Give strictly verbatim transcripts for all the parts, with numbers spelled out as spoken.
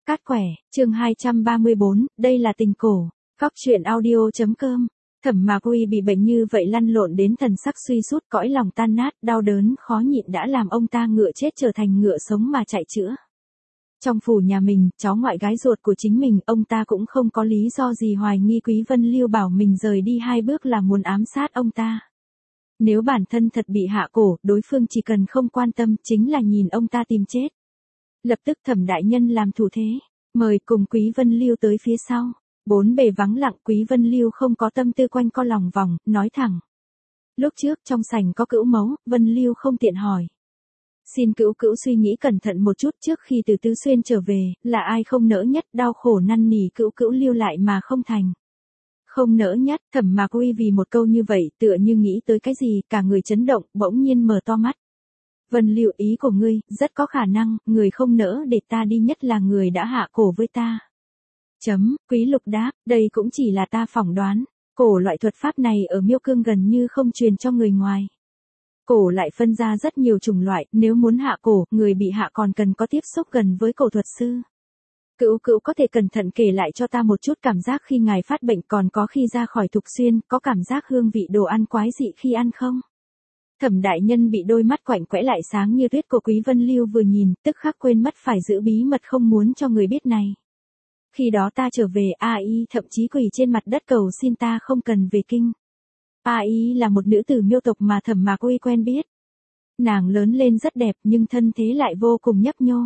Cát quẻ, chương hai trăm ba mươi bốn, đây là tình cổ. Góc truyện audio.com. Thẩm Mạc Uy bị bệnh như vậy lăn lộn đến thần sắc suy sút, cõi lòng tan nát, đau đớn khó nhịn đã làm ông ta ngựa chết trở thành ngựa sống mà chạy chữa. Trong phủ nhà mình, cháu ngoại gái ruột của chính mình, ông ta cũng không có lý do gì hoài nghi Quý Vân Lưu bảo mình rời đi hai bước là muốn ám sát ông ta. Nếu bản thân thật bị hạ cổ, đối phương chỉ cần không quan tâm chính là nhìn ông ta tìm chết. Lập tức Thẩm đại nhân làm thủ thế, mời cùng Quý Vân Lưu tới phía sau. Bốn bề vắng lặng, Quý Vân Lưu không có tâm tư quanh co lòng vòng, nói thẳng. Lúc trước trong sảnh có Cữu Mẫu, Vân Lưu không tiện hỏi. Xin Cữu Cữu suy nghĩ cẩn thận một chút, trước khi từ Tứ Xuyên trở về, là ai không nỡ nhất, đau khổ năn nỉ Cữu Cữu lưu lại mà không thành. Không nỡ nhất, Thẩm Mạc Uy vì một câu như vậy, tựa như nghĩ tới cái gì, cả người chấn động, bỗng nhiên mở to mắt. Vân Lưu, ý của ngươi, rất có khả năng, người không nỡ để ta đi nhất là người đã hạ cổ với ta. Chấm, Quý Lục đáp, đây cũng chỉ là ta phỏng đoán. Cổ loại thuật pháp này ở Miêu Cương gần như không truyền cho người ngoài. Cổ lại phân ra rất nhiều chủng loại, nếu muốn hạ cổ, người bị hạ còn cần có tiếp xúc gần với cổ thuật sư. Cữu Cữu có thể cẩn thận kể lại cho ta một chút cảm giác khi ngài phát bệnh, còn có khi ra khỏi Thục Xuyên, có cảm giác hương vị đồ ăn quái dị khi ăn không? Thẩm đại nhân bị đôi mắt quạnh quẽ lại sáng như tuyết của Quý Vân Lưu vừa nhìn, tức khắc quên mất phải giữ bí mật không muốn cho người biết này. Khi đó ta trở về, A Y thậm chí quỳ trên mặt đất cầu xin ta không cần về kinh. A Y là một nữ tử Miêu tộc mà Thẩm Mạc Uy quen biết. Nàng lớn lên rất đẹp nhưng thân thế lại vô cùng nhấp nhô.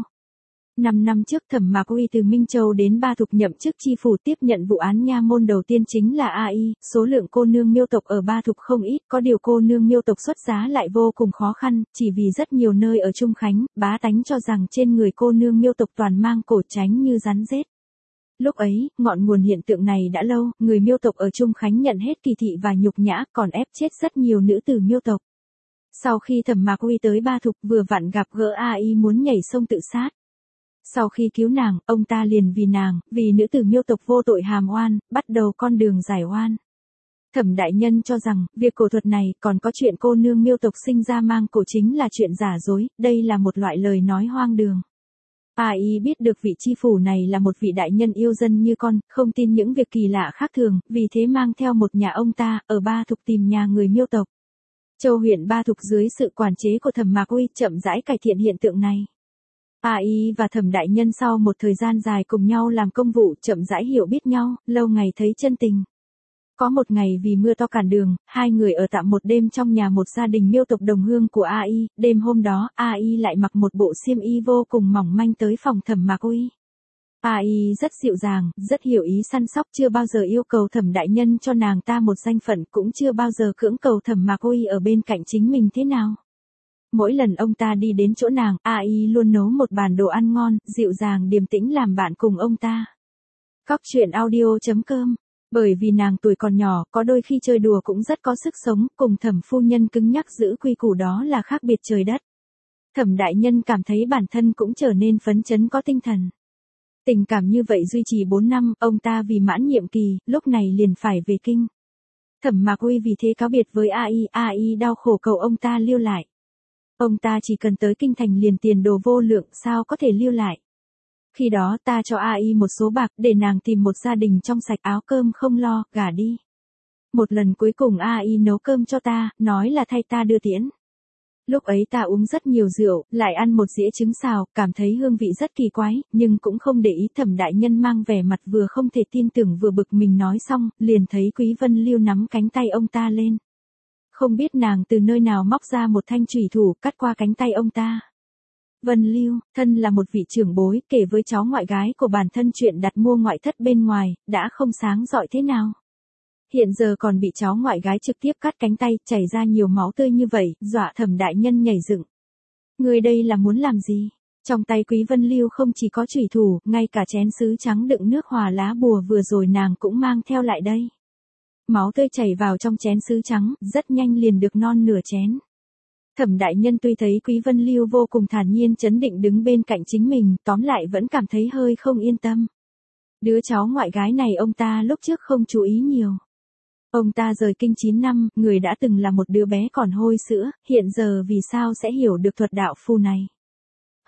Năm năm trước Thẩm Mạc Uy từ Minh Châu đến Ba Thục nhậm chức chi phủ, tiếp nhận vụ án nha môn đầu tiên chính là A Y, số lượng cô nương Miêu tộc ở Ba Thục không ít, có điều cô nương Miêu tộc xuất giá lại vô cùng khó khăn, chỉ vì rất nhiều nơi ở Trung Khánh, bá tánh cho rằng trên người cô nương Miêu tộc toàn mang cổ tránh như rắn rết. Lúc ấy, ngọn nguồn hiện tượng này đã lâu, người Miêu tộc ở Trung Khánh nhận hết kỳ thị và nhục nhã, còn ép chết rất nhiều nữ tử Miêu tộc. Sau khi Thẩm Mạc Uy tới Ba Thục vừa vặn gặp gỡ A Y muốn nhảy sông tự sát. Sau khi cứu nàng, ông ta liền vì nàng, vì nữ tử Miêu tộc vô tội hàm oan, bắt đầu con đường giải oan. Thẩm đại nhân cho rằng, việc cổ thuật này, còn có chuyện cô nương Miêu tộc sinh ra mang cổ chính là chuyện giả dối, đây là một loại lời nói hoang đường. A Y biết được vị chi phủ này là một vị đại nhân yêu dân như con, không tin những việc kỳ lạ khác thường, vì thế mang theo một nhà ông ta, ở Ba Thục tìm nhà người Miêu tộc. Châu huyện Ba Thục dưới sự quản chế của Thẩm Mạc Uy chậm rãi cải thiện hiện tượng này. A Y và Thẩm đại nhân sau một thời gian dài cùng nhau làm công vụ, chậm rãi hiểu biết nhau, lâu ngày thấy chân tình. Có một ngày vì mưa to cản đường, hai người ở tạm một đêm trong nhà một gia đình Miêu tộc đồng hương của A Y, đêm hôm đó, A Y lại mặc một bộ xiêm y vô cùng mỏng manh tới phòng Thẩm Mạc Uy. A Y rất dịu dàng, rất hiểu ý săn sóc, chưa bao giờ yêu cầu Thẩm đại nhân cho nàng ta một danh phận, cũng chưa bao giờ cưỡng cầu Thẩm Mạc Uy ở bên cạnh chính mình thế nào. Mỗi lần ông ta đi đến chỗ nàng, A Y luôn nấu một bàn đồ ăn ngon, dịu dàng điềm tĩnh làm bạn cùng ông ta. Góc truyện audio.com. Bởi vì nàng tuổi còn nhỏ, có đôi khi chơi đùa cũng rất có sức sống, cùng Thẩm phu nhân cứng nhắc giữ quy củ đó là khác biệt trời đất. Thẩm đại nhân cảm thấy bản thân cũng trở nên phấn chấn có tinh thần. Tình cảm như vậy duy trì bốn năm, ông ta vì mãn nhiệm kỳ, lúc này liền phải về kinh. Thẩm Mạc Uy vì thế cáo biệt với A Y, A Y đau khổ cầu ông ta lưu lại. Ông ta chỉ cần tới kinh thành liền tiền đồ vô lượng, sao có thể lưu lại. Khi đó ta cho A Y một số bạc để nàng tìm một gia đình trong sạch, áo cơm không lo, gả đi. Một lần cuối cùng A Y nấu cơm cho ta, nói là thay ta đưa tiễn. Lúc ấy ta uống rất nhiều rượu, lại ăn một dĩa trứng xào, cảm thấy hương vị rất kỳ quái, nhưng cũng không để ý. Thẩm đại nhân mang vẻ mặt vừa không thể tin tưởng vừa bực mình nói xong, liền thấy Quý Vân Lưu nắm cánh tay ông ta lên. Không biết nàng từ nơi nào móc ra một thanh chủy thủ, cắt qua cánh tay ông ta. Vân Lưu, thân là một vị trưởng bối, kể với cháu ngoại gái của bản thân chuyện đặt mua ngoại thất bên ngoài, đã không sáng rọi thế nào. Hiện giờ còn bị cháu ngoại gái trực tiếp cắt cánh tay, chảy ra nhiều máu tươi như vậy, dọa Thẩm đại nhân nhảy dựng. Người đây là muốn làm gì? Trong tay Quý Vân Lưu không chỉ có chủy thủ, ngay cả chén sứ trắng đựng nước hòa lá bùa vừa rồi nàng cũng mang theo lại đây. Máu tươi chảy vào trong chén sứ trắng, rất nhanh liền được non nửa chén. Thẩm đại nhân tuy thấy Quý Vân Lưu vô cùng thản nhiên chấn định đứng bên cạnh chính mình, tóm lại vẫn cảm thấy hơi không yên tâm. Đứa cháu ngoại gái này ông ta lúc trước không chú ý nhiều. Ông ta rời kinh chín năm, người đã từng là một đứa bé còn hôi sữa, hiện giờ vì sao sẽ hiểu được thuật đạo phù này.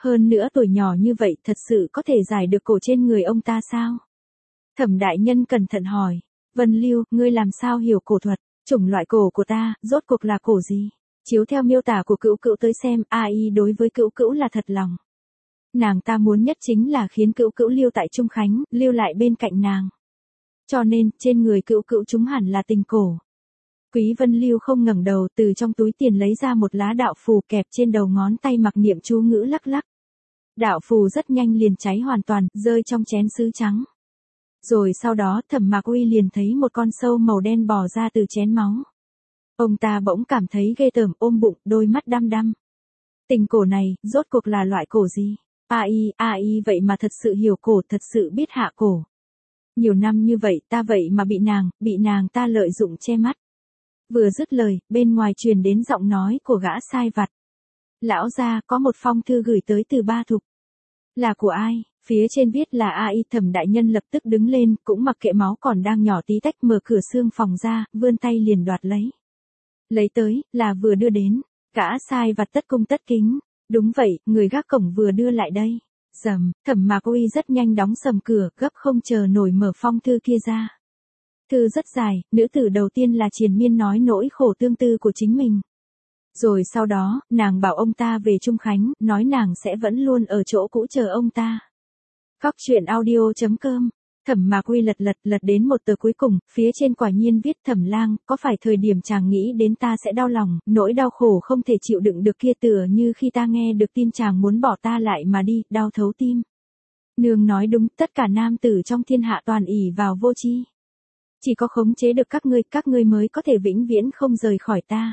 Hơn nữa tuổi nhỏ như vậy thật sự có thể giải được cổ trên người ông ta sao? Thẩm đại nhân cẩn thận hỏi. Vân Lưu, ngươi làm sao hiểu cổ thuật? Chủng loại cổ của ta, rốt cuộc là cổ gì? Chiếu theo miêu tả của Cửu Cửu tới xem, A Y đối với Cửu Cửu là thật lòng. Nàng ta muốn nhất chính là khiến Cửu Cửu lưu tại Trung Khánh, lưu lại bên cạnh nàng. Cho nên, trên người Cửu Cửu chúng hẳn là tình cổ. Quý Vân Lưu không ngẩng đầu, từ trong túi tiền lấy ra một lá đạo phù kẹp trên đầu ngón tay, mặc niệm chú ngữ lắc lắc. Đạo phù rất nhanh liền cháy hoàn toàn, rơi trong chén sứ trắng. Rồi sau đó Thẩm Mạc Uy liền thấy một con sâu màu đen bò ra từ chén máu. Ông ta bỗng cảm thấy ghê tởm, ôm bụng, đôi mắt đăm đăm. Tình cổ này, rốt cuộc là loại cổ gì? A Y, A Y vậy mà thật sự hiểu cổ, thật sự biết hạ cổ. Nhiều năm như vậy ta vậy mà bị nàng, bị nàng ta lợi dụng che mắt. Vừa dứt lời, bên ngoài truyền đến giọng nói của gã sai vặt. Lão gia, có một phong thư gửi tới từ Ba Thục. Là của ai? Phía trên viết là A Y. Thẩm đại nhân lập tức đứng lên, cũng mặc kệ máu còn đang nhỏ tí tách, mở cửa xương phòng ra, vươn tay liền đoạt lấy. Lấy tới, là vừa đưa đến. Gã sai vặt tất cung tất kính. Đúng vậy, người gác cổng vừa đưa lại đây. Rầm, Thẩm Mạc Uy rất nhanh đóng sầm cửa, gấp không chờ nổi mở phong thư kia ra. Thư rất dài, nữ tử đầu tiên là triền miên nói nỗi khổ tương tư của chính mình. Rồi sau đó, nàng bảo ông ta về Trung Khánh, nói nàng sẽ vẫn luôn ở chỗ cũ chờ ông ta. Cóc truyện audio chấm com. Thẩm Mạc Uy lật lật lật đến một tờ cuối cùng, phía trên quả nhiên viết: Thẩm lang, có phải thời điểm chàng nghĩ đến ta sẽ đau lòng, nỗi đau khổ không thể chịu đựng được kia, tựa như khi ta nghe được tin chàng muốn bỏ ta lại mà đi, đau thấu tim. Nương nói đúng, tất cả nam tử trong thiên hạ toàn ỷ vào vô tri. Chỉ có khống chế được các ngươi, các ngươi mới có thể vĩnh viễn không rời khỏi ta.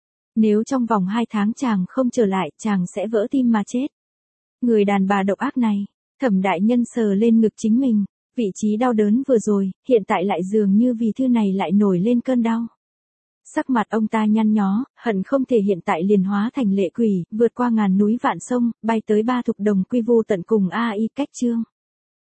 Nếu trong vòng hai tháng chàng không trở lại, chàng sẽ vỡ tim mà chết. Người đàn bà độc ác này. Thẩm đại nhân sờ lên ngực chính mình. Vị trí đau đớn vừa rồi, hiện tại lại dường như vì thư này lại nổi lên cơn đau. Sắc mặt ông ta nhăn nhó, hận không thể hiện tại liền hóa thành lệ quỷ, vượt qua ngàn núi vạn sông, bay tới Ba Thục Đồng quy vu tận cùng. A Y. Cách chương.